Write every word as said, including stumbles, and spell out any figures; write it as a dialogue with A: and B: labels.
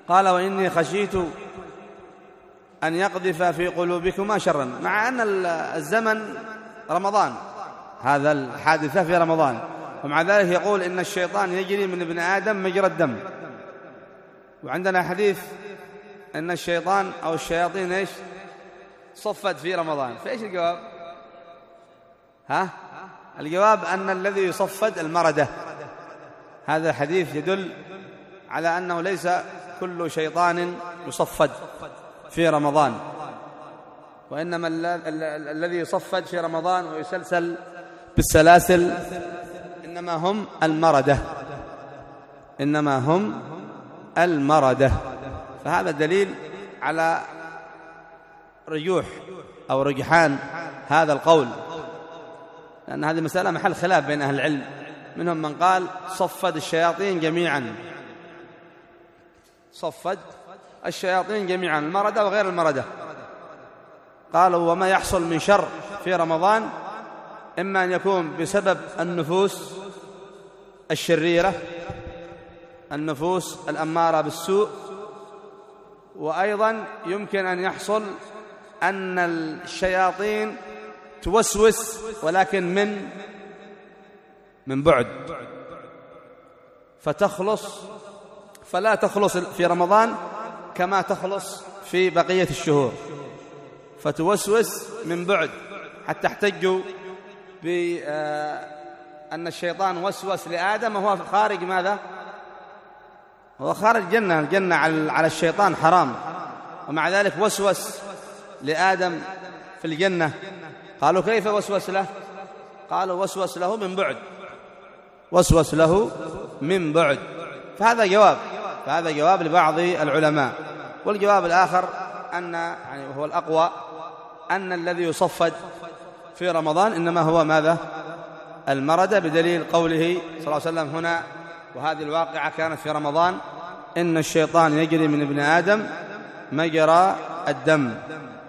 A: قال وإني خشيت أن يقذف في قلوبكما شرا، مع أن الزمن رمضان، هذا الحادثة في رمضان، ومع ذلك يقول إن الشيطان يجري من ابن آدم مجرى الدم. وعندنا حديث أن الشيطان أو الشياطين إيش صفت في رمضان، فإيش الجواب؟ ها؟ الجواب أن الذي يصفد المردة. هذا حديث يدل على أنه ليس كل شيطان يصفد في رمضان، وإنما الذي يصفد في رمضان ويسلسل بالسلاسل إنما هم المردة، إنما هم المردة. فهذا دليل على رجوح أو رجحان هذا القول، لأن هذه مسألة محل خلاف بين أهل العلم، منهم من قال صفد الشياطين جميعا، صفد الشياطين جميعا المردة وغير المردة. قالوا وما يحصل من شر في رمضان إما أن يكون بسبب النفوس الشريرة، النفوس الأمارة بالسوء، وأيضا يمكن أن يحصل أن الشياطين توسوس ولكن من من بعد، فتخلص فلا تخلص في رمضان كما تخلص في بقية الشهور، فتوسوس من بعد، حتى احتجوا بأن الشيطان وسوس لآدم وهو خارج ماذا؟ هو خارج الجنة، الجنة على الشيطان حرام، ومع ذلك وسوس لآدم في الجنة. قالوا كيف وسوس له؟ قالوا وسوس له من بعد، وسوس له من بعد. فهذا جواب، فهذا جواب لبعض العلماء. والجواب الآخر أن يعني وهو الأقوى أن الذي يصفد في رمضان إنما هو ماذا؟ المردة، بدليل قوله صلى الله عليه وسلم هنا، وهذه الواقعة كانت في رمضان: إن الشيطان يجري من ابن آدم مجرى الدم.